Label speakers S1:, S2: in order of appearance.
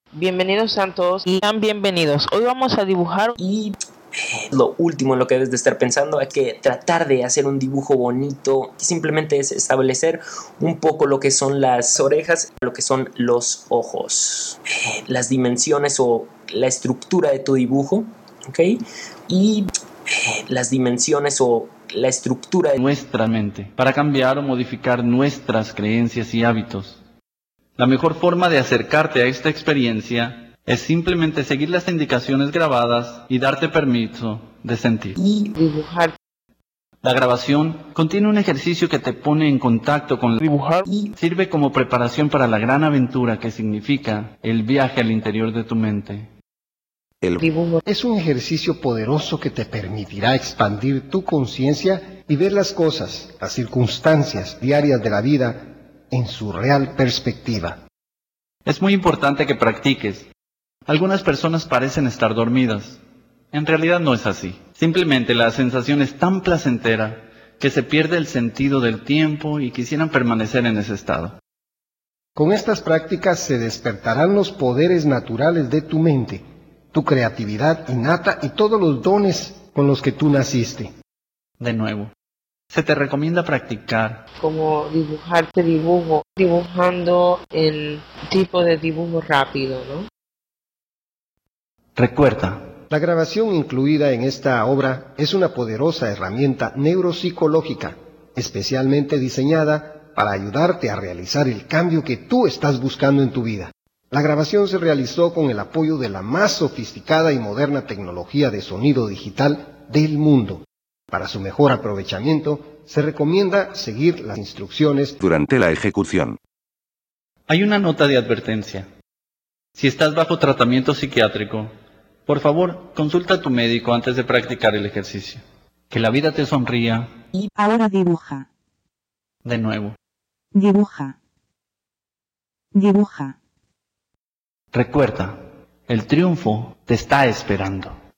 S1: Bienvenidos sean todos y sean bienvenidos. Hoy vamos a dibujar
S2: y lo último en lo que debes de estar pensando es que tratar de hacer un dibujo bonito simplemente es establecer un poco lo que son las orejas, lo que son los ojos, las dimensiones o la estructura de tu dibujo, ¿ok? Y las dimensiones o la estructura de
S3: nuestra mente para cambiar o modificar nuestras creencias y hábitos. La mejor forma de acercarte a esta experiencia es simplemente seguir las indicaciones grabadas y darte permiso de sentir.
S1: y dibujar.
S3: La grabación contiene un ejercicio que te pone en contacto con
S1: Dibujar
S3: y sirve como preparación para la gran aventura que significa el viaje al interior de tu mente.
S4: El
S1: dibujo.
S5: Es un ejercicio poderoso que te permitirá expandir tu conciencia y ver las cosas, las circunstancias diarias de la vida en su real perspectiva.
S3: Es muy importante que practiques. Algunas personas parecen estar dormidas. En realidad no es así. Simplemente la sensación es tan placentera que se pierde el sentido del tiempo y quisieran permanecer en ese estado.
S5: Con estas prácticas se despertarán los poderes naturales de tu mente, tu creatividad innata y todos los dones con los que tú naciste.
S3: De nuevo, se te recomienda practicar
S1: Como dibujarte dibujo, dibujando en tipo de dibujo rápido, ¿no?
S3: Recuerda,
S5: La grabación incluida en esta obra es una poderosa herramienta neuropsicológica, especialmente diseñada para ayudarte a realizar el cambio que tú estás buscando en tu vida. La grabación se realizó con el apoyo de la más sofisticada y moderna tecnología de sonido digital del mundo. Para su mejor aprovechamiento, se recomienda seguir las instrucciones
S4: durante la ejecución.
S3: hay una nota de advertencia. Si estás bajo tratamiento psiquiátrico, por favor, consulta a tu médico antes de practicar el ejercicio. Que la vida te sonría.
S6: Ahora dibuja,
S3: De nuevo,
S6: dibuja, dibuja.
S3: recuerda, el triunfo te está esperando.